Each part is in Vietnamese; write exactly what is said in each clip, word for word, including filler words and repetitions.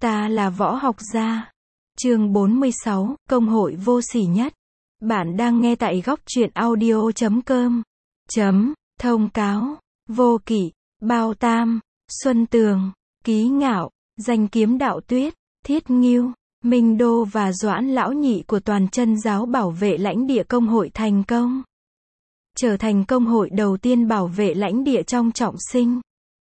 Ta là võ học gia. Chương bốn mươi sáu, Công hội vô sỉ nhất. Bạn đang nghe tại góc truyện audio chấm com. Chấm, thông cáo. Vô Kỵ, Bao Tam, Xuân Tường, Ký Ngạo, Danh Kiếm Đạo Tuyết, Thiết Ngưu, Minh Đô và Doãn Lão Nhị của toàn chân giáo bảo vệ lãnh địa công hội thành công. Trở thành công hội đầu tiên bảo vệ lãnh địa trong trọng sinh.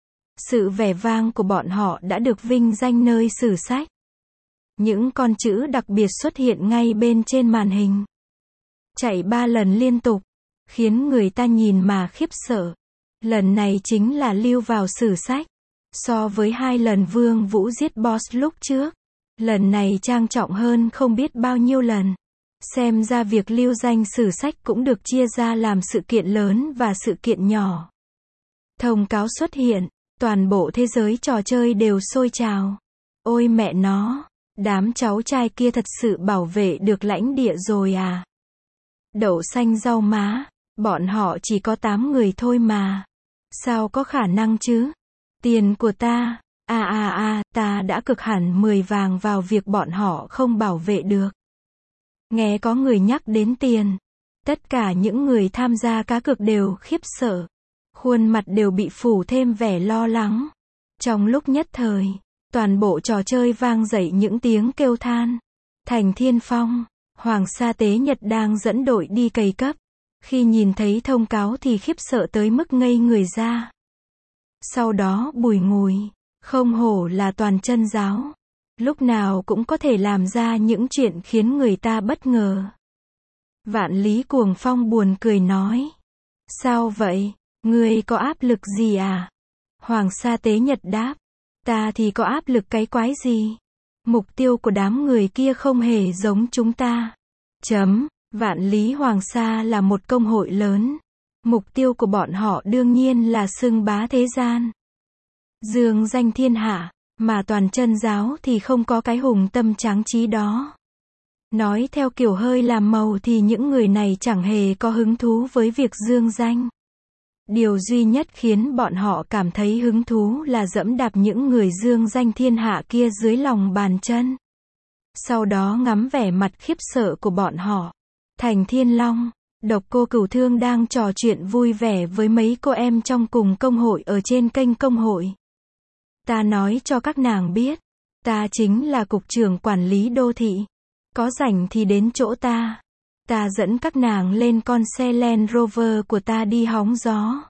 Sự vẻ vang của bọn họ đã được vinh danh nơi sử sách. Những con chữ đặc biệt xuất hiện ngay bên trên màn hình. Chạy ba lần liên tục, khiến người ta nhìn mà khiếp sợ. Lần này chính là lưu vào sử sách. So với hai lần Vương Vũ giết boss lúc trước, lần này trang trọng hơn không biết bao nhiêu lần. Xem ra việc lưu danh sử sách cũng được chia ra làm sự kiện lớn và sự kiện nhỏ. Thông cáo xuất hiện, toàn bộ thế giới trò chơi đều sôi trào. Ôi mẹ nó, đám cháu trai kia thật sự bảo vệ được lãnh địa rồi à? Đậu xanh rau má, bọn họ chỉ có tám người thôi mà. Sao có khả năng chứ? Tiền của ta, à à à, ta đã cực hẳn mười vàng vào việc bọn họ không bảo vệ được. Nghe có người nhắc đến tiền, tất cả những người tham gia cá cược đều khiếp sợ. Khuôn mặt đều bị phủ thêm vẻ lo lắng. Trong lúc nhất thời, toàn bộ trò chơi vang dậy những tiếng kêu than. Thành Thiên Phong, Hoàng Sa Tế Nhật đang dẫn đội đi cày cấp. Khi nhìn thấy thông cáo thì khiếp sợ tới mức ngây người ra. Sau đó bùi ngùi, không hổ là toàn chân giáo. Lúc nào cũng có thể làm ra những chuyện khiến người ta bất ngờ. Vạn Lý Cuồng Phong buồn cười nói. Sao vậy? Ngươi có áp lực gì à? Hoàng Sa Tế Nhật đáp. Ta thì có áp lực cái quái gì? Mục tiêu của đám người kia không hề giống chúng ta. Chấm, Vạn Lý Hoàng Sa là một công hội lớn. Mục tiêu của bọn họ đương nhiên là xưng bá thế gian. Dương danh thiên hạ, mà toàn chân giáo thì không có cái hùng tâm tráng trí đó. Nói theo kiểu hơi làm màu thì những người này chẳng hề có hứng thú với việc dương danh. Điều duy nhất khiến bọn họ cảm thấy hứng thú là dẫm đạp những người dương danh thiên hạ kia dưới lòng bàn chân. Sau đó ngắm vẻ mặt khiếp sợ của bọn họ. Thành Thiên Long, Độc Cô Cửu Thương đang trò chuyện vui vẻ với mấy cô em trong cùng công hội ở trên kênh công hội. Ta nói cho các nàng biết, ta chính là cục trưởng quản lý đô thị. Có rảnh thì đến chỗ ta. Ta dẫn các nàng lên con xe Land Rover của ta đi hóng gió.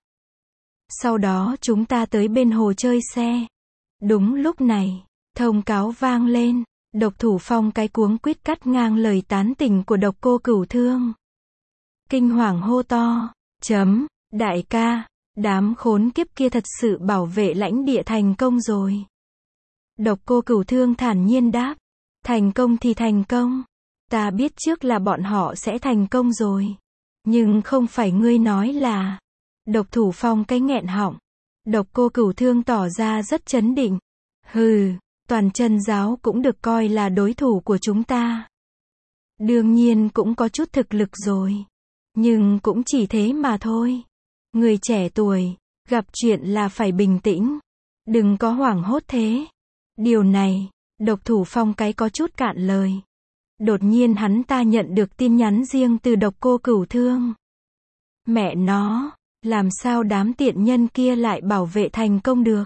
Sau đó chúng ta tới bên hồ chơi xe. Đúng lúc này, thông cáo vang lên. Độc Thủ Phong cái cuống quýt cắt ngang lời tán tỉnh của Độc Cô Cửu Thương. Kinh hoàng hô to. Chấm, đại ca, đám khốn kiếp kia thật sự bảo vệ lãnh địa thành công rồi. Độc Cô Cửu Thương thản nhiên đáp. Thành công thì thành công. Ta biết trước là bọn họ sẽ thành công rồi. Nhưng không phải ngươi nói là. Độc Thủ Phong cái nghẹn họng. Độc Cô Cửu Thương tỏ ra rất chấn định. Hừ, toàn chân giáo cũng được coi là đối thủ của chúng ta. Đương nhiên cũng có chút thực lực rồi. Nhưng cũng chỉ thế mà thôi. Người trẻ tuổi, gặp chuyện là phải bình tĩnh. Đừng có hoảng hốt thế. Điều này, Độc Thủ Phong cái có chút cạn lời. Đột nhiên hắn ta nhận được tin nhắn riêng từ Độc Cô Cửu Thương. Mẹ nó, làm sao đám tiện nhân kia lại bảo vệ thành công được?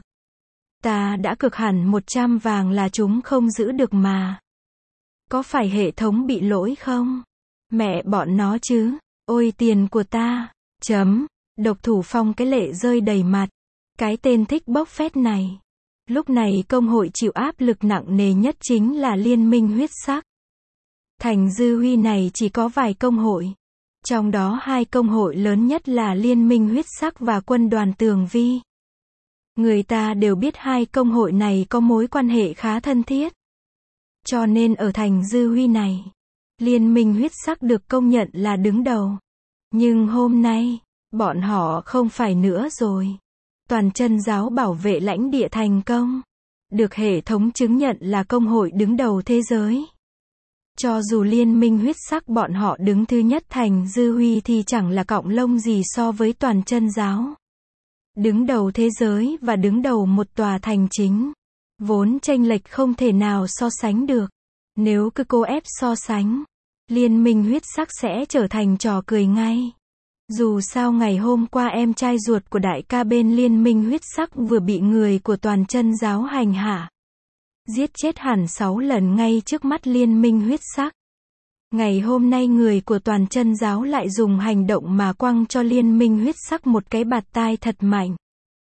Ta đã cực hẳn một trăm vàng là chúng không giữ được mà. Có phải hệ thống bị lỗi không? Mẹ bọn nó chứ. Ôi tiền của ta. Chấm. Độc Thủ Phong cái lệ rơi đầy mặt. Cái tên thích bốc phét này. Lúc này công hội chịu áp lực nặng nề nhất chính là Liên minh huyết sắc. Thành Dư Huy này chỉ có vài công hội. Trong đó hai công hội lớn nhất là Liên minh huyết sắc và Quân đoàn Tường Vi. Người ta đều biết hai công hội này có mối quan hệ khá thân thiết. Cho nên ở thành Dư Huy này, Liên minh huyết sắc được công nhận là đứng đầu. Nhưng hôm nay, bọn họ không phải nữa rồi. Toàn chân giáo bảo vệ lãnh địa thành công. Được hệ thống chứng nhận là công hội đứng đầu thế giới. Cho dù Liên minh huyết sắc bọn họ đứng thứ nhất thành Dư Huy thì chẳng là cọng lông gì so với toàn chân giáo. Đứng đầu thế giới và đứng đầu một tòa thành chính. Vốn chênh lệch không thể nào so sánh được. Nếu cứ cố ép so sánh, liên minh huyết sắc sẽ trở thành trò cười ngay. Dù sao ngày hôm qua em trai ruột của đại ca bên liên minh huyết sắc vừa bị người của toàn chân giáo hành hạ. Giết chết hẳn sáu lần ngay trước mắt liên minh huyết sắc. Ngày hôm nay người của toàn chân giáo lại dùng hành động mà quăng cho liên minh huyết sắc một cái bạt tai thật mạnh.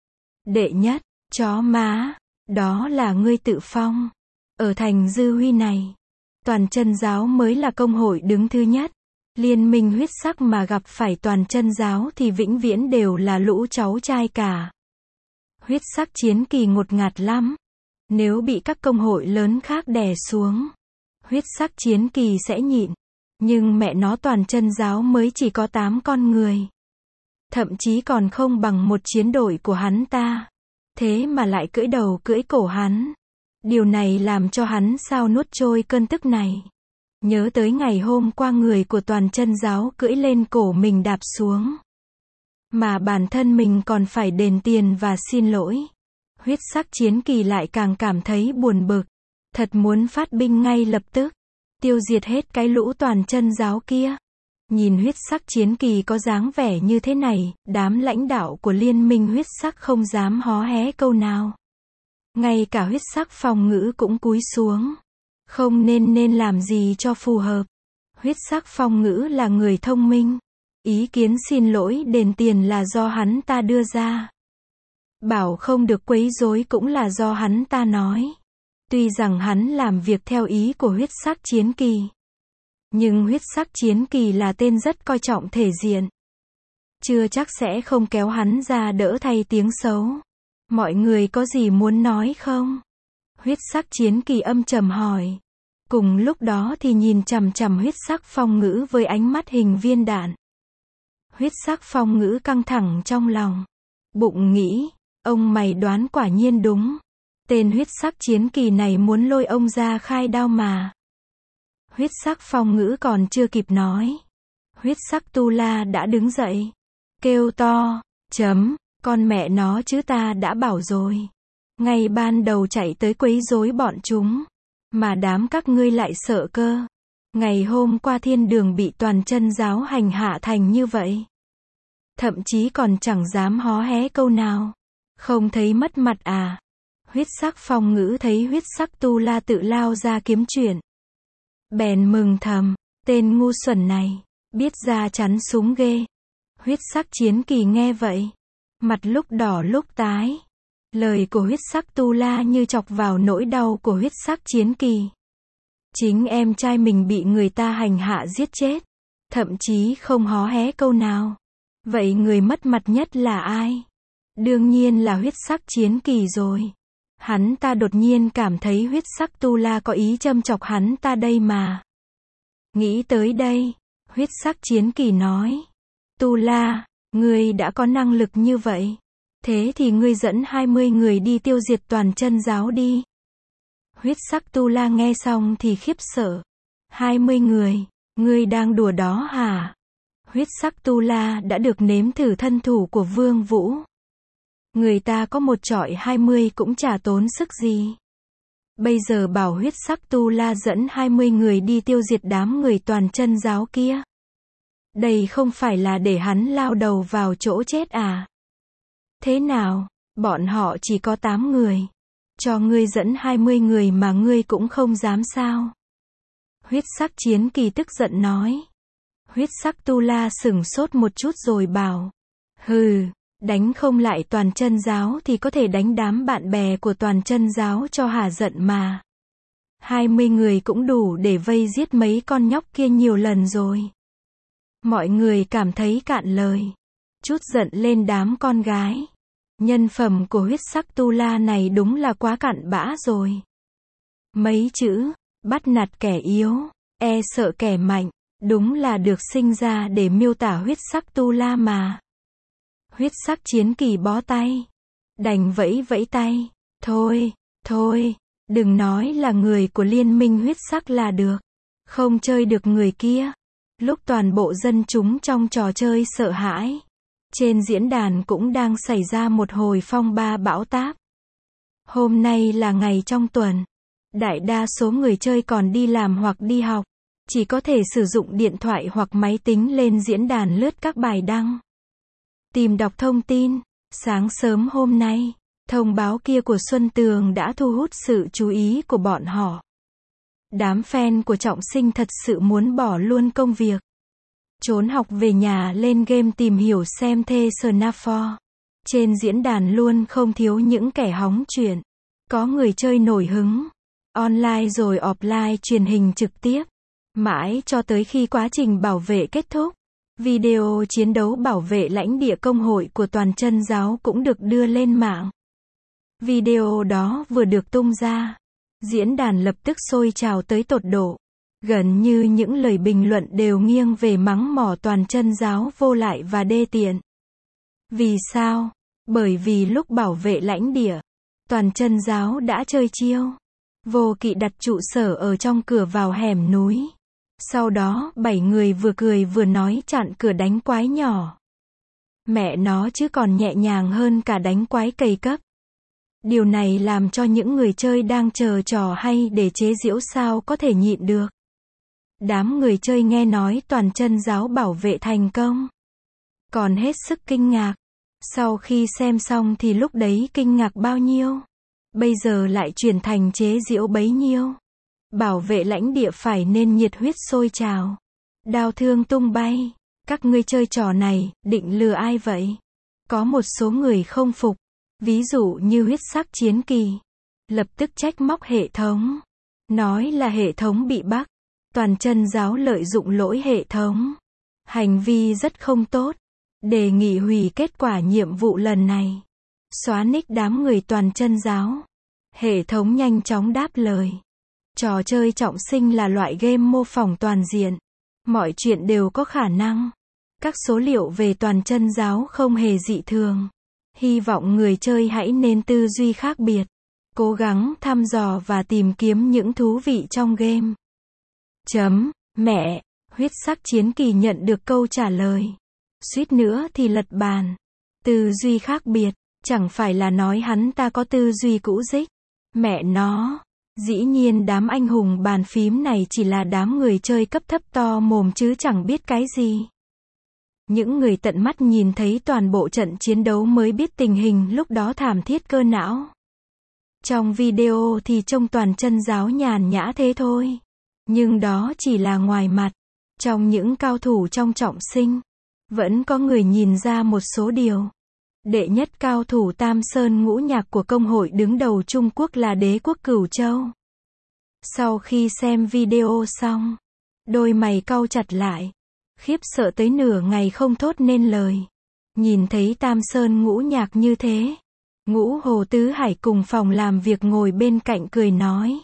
Đệ nhất, chó má, đó là ngươi tự phong. Ở thành Dư Huy này, toàn chân giáo mới là công hội đứng thứ nhất. Liên minh huyết sắc mà gặp phải toàn chân giáo thì vĩnh viễn đều là lũ cháu trai cả. Huyết sắc chiến kỳ ngột ngạt lắm. Nếu bị các công hội lớn khác đè xuống, huyết sắc chiến kỳ sẽ nhịn. Nhưng mẹ nó toàn chân giáo mới chỉ có tám con người. Thậm chí còn không bằng một chiến đội của hắn ta. Thế mà lại cưỡi đầu cưỡi cổ hắn. Điều này làm cho hắn sao nuốt trôi cơn tức này. Nhớ tới ngày hôm qua người của toàn chân giáo cưỡi lên cổ mình đạp xuống. Mà bản thân mình còn phải đền tiền và xin lỗi. Huyết sắc chiến kỳ lại càng cảm thấy buồn bực. Thật muốn phát binh ngay lập tức. Tiêu diệt hết cái lũ toàn chân giáo kia. Nhìn huyết sắc chiến kỳ có dáng vẻ như thế này, đám lãnh đạo của liên minh huyết sắc không dám hó hé câu nào. Ngay cả huyết sắc phòng ngữ cũng cúi xuống. Không nên nên làm gì cho phù hợp. Huyết sắc phong ngữ là người thông minh. Ý kiến xin lỗi đền tiền là do hắn ta đưa ra. Bảo không được quấy rối cũng là do hắn ta nói. Tuy rằng hắn làm việc theo ý của huyết sắc chiến kỳ. Nhưng huyết sắc chiến kỳ là tên rất coi trọng thể diện. Chưa chắc sẽ không kéo hắn ra đỡ thay tiếng xấu. Mọi người có gì muốn nói không? Huyết sắc chiến kỳ âm trầm hỏi. Cùng lúc đó thì nhìn chằm chằm huyết sắc phong ngữ với ánh mắt hình viên đạn. Huyết sắc phong ngữ căng thẳng trong lòng. Bụng nghĩ, ông mày đoán quả nhiên đúng. Tên huyết sắc chiến kỳ này muốn lôi ông ra khai đao mà. Huyết sắc phong ngữ còn chưa kịp nói. Huyết sắc tu la đã đứng dậy. Kêu to, chấm, con mẹ nó chứ ta đã bảo rồi. Ngay ban đầu chạy tới quấy rối bọn chúng. Mà đám các ngươi lại sợ cơ. Ngày hôm qua thiên đường bị toàn chân giáo hành hạ thành như vậy. Thậm chí còn chẳng dám hó hé câu nào. Không thấy mất mặt à? Huyết sắc phong ngữ thấy huyết sắc tu la tự lao ra kiếm chuyện. Bèn mừng thầm, tên ngu xuẩn này, biết ra chắn súng ghê. Huyết sắc chiến kỳ nghe vậy. Mặt lúc đỏ lúc tái. Lời của huyết sắc tu la như chọc vào nỗi đau của huyết sắc chiến kỳ. Chính em trai mình bị người ta hành hạ giết chết. Thậm chí không hó hé câu nào. Vậy người mất mặt nhất là ai? Đương nhiên là huyết sắc chiến kỳ rồi. Hắn ta đột nhiên cảm thấy huyết sắc tu la có ý châm chọc hắn ta đây mà. Nghĩ tới đây, huyết sắc chiến kỳ nói. Tu la, ngươi đã có năng lực như vậy. Thế thì ngươi dẫn hai mươi người đi tiêu diệt toàn chân giáo đi. Huyết sắc tu la nghe xong thì khiếp sợ. hai mươi người, ngươi đang đùa đó hả? Huyết sắc tu la đã được nếm thử thân thủ của Vương Vũ. Người ta có một trọi hai mươi cũng chả tốn sức gì. Bây giờ bảo huyết sắc tu la dẫn hai mươi người đi tiêu diệt đám người toàn chân giáo kia. Đây không phải là để hắn lao đầu vào chỗ chết à? Thế nào, bọn họ chỉ có tám người. Cho ngươi dẫn hai mươi người mà ngươi cũng không dám sao? Huyết sắc chiến kỳ tức giận nói. Huyết sắc tu la sửng sốt một chút rồi bảo. Hừ, đánh không lại toàn chân giáo thì có thể đánh đám bạn bè của toàn chân giáo cho hả giận mà. hai mươi người cũng đủ để vây giết mấy con nhóc kia nhiều lần rồi. Mọi người cảm thấy cạn lời. Chút giận lên đám con gái. Nhân phẩm của huyết sắc tu la này đúng là quá cặn bã rồi. Mấy chữ, bắt nạt kẻ yếu, e sợ kẻ mạnh, đúng là được sinh ra để miêu tả huyết sắc tu la mà. Huyết sắc chiến kỳ bó tay. Đành vẫy vẫy tay. Thôi, thôi, đừng nói là người của liên minh huyết sắc là được. Không chơi được người kia. Lúc toàn bộ dân chúng trong trò chơi sợ hãi. Trên diễn đàn cũng đang xảy ra một hồi phong ba bão táp. Hôm nay là ngày trong tuần. Đại đa số người chơi còn đi làm hoặc đi học. Chỉ có thể sử dụng điện thoại hoặc máy tính lên diễn đàn lướt các bài đăng. Tìm đọc thông tin. Sáng sớm hôm nay, thông báo kia của Xuân Tường đã thu hút sự chú ý của bọn họ. Đám fan của Trọng Sinh thật sự muốn bỏ luôn công việc. Trốn học về nhà lên game tìm hiểu xem The Snafor. Trên diễn đàn luôn không thiếu những kẻ hóng chuyện. Có người chơi nổi hứng. Online rồi offline truyền hình trực tiếp. Mãi cho tới khi quá trình bảo vệ kết thúc. Video chiến đấu bảo vệ lãnh địa công hội của toàn chân giáo cũng được đưa lên mạng. Video đó vừa được tung ra. Diễn đàn lập tức sôi trào tới tột độ. Gần như những lời bình luận đều nghiêng về mắng mỏ toàn chân giáo vô lại và đê tiện. Vì sao? Bởi vì lúc bảo vệ lãnh địa, toàn chân giáo đã chơi chiêu. Vô kỵ đặt trụ sở ở trong cửa vào hẻm núi. Sau đó, bảy người vừa cười vừa nói chặn cửa đánh quái nhỏ. Mẹ nó chứ còn nhẹ nhàng hơn cả đánh quái cày cấp. Điều này làm cho những người chơi đang chờ trò hay để chế giễu sao có thể nhịn được. Đám người chơi nghe nói toàn chân giáo bảo vệ thành công. Còn hết sức kinh ngạc. Sau khi xem xong thì lúc đấy kinh ngạc bao nhiêu. Bây giờ lại chuyển thành chế giễu bấy nhiêu. Bảo vệ lãnh địa phải nên nhiệt huyết sôi trào. Đao thương tung bay. Các ngươi chơi trò này, định lừa ai vậy? Có một số người không phục. Ví dụ như huyết sắc chiến kỳ. Lập tức trách móc hệ thống. Nói là hệ thống bị bug. Toàn chân giáo lợi dụng lỗi hệ thống. Hành vi rất không tốt. Đề nghị hủy kết quả nhiệm vụ lần này. Xóa nick đám người toàn chân giáo. Hệ thống nhanh chóng đáp lời. Trò chơi Trọng Sinh là loại game mô phỏng toàn diện. Mọi chuyện đều có khả năng. Các số liệu về toàn chân giáo không hề dị thường. Hy vọng người chơi hãy nên tư duy khác biệt. Cố gắng thăm dò và tìm kiếm những thú vị trong game. Chấm, mẹ, huyết sắc chiến kỳ nhận được câu trả lời. Suýt nữa thì lật bàn. Tư duy khác biệt, chẳng phải là nói hắn ta có tư duy cũ dích. Mẹ nó, dĩ nhiên đám anh hùng bàn phím này chỉ là đám người chơi cấp thấp to mồm chứ chẳng biết cái gì. Những người tận mắt nhìn thấy toàn bộ trận chiến đấu mới biết tình hình lúc đó thảm thiết cơ não. Trong video thì trông toàn chân giáo nhàn nhã thế thôi. Nhưng đó chỉ là ngoài mặt. Trong những cao thủ trong Trọng Sinh, vẫn có người nhìn ra một số điều. Đệ nhất cao thủ Tam Sơn ngũ nhạc của công hội đứng đầu Trung Quốc là Đế quốc Cửu Châu. Sau khi xem video xong, đôi mày cau chặt lại. Khiếp sợ tới nửa ngày không thốt nên lời. Nhìn thấy Tam Sơn ngũ nhạc như thế. Ngũ Hồ Tứ Hải cùng phòng làm việc ngồi bên cạnh cười nói.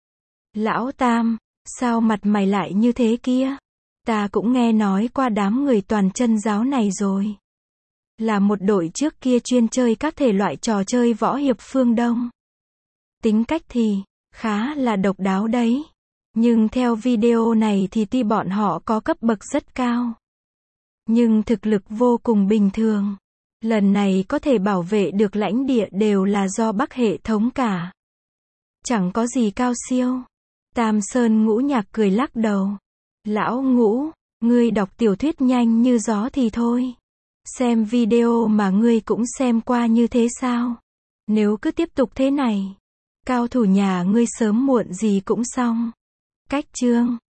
Lão Tam, sao mặt mày lại như thế kia? Ta cũng nghe nói qua đám người toàn chân giáo này rồi. Là một đội trước kia chuyên chơi các thể loại trò chơi võ hiệp phương Đông. Tính cách thì khá là độc đáo đấy. Nhưng theo video này thì tuy bọn họ có cấp bậc rất cao, nhưng thực lực vô cùng bình thường. Lần này có thể bảo vệ được lãnh địa đều là do Bắc hệ thống cả. Chẳng có gì cao siêu. Tam Sơn ngũ nhạc cười lắc đầu. Lão Ngũ, ngươi đọc tiểu thuyết nhanh như gió thì thôi. Xem video mà ngươi cũng xem qua như thế sao? Nếu cứ tiếp tục thế này, cao thủ nhà ngươi sớm muộn gì cũng xong. Cách chương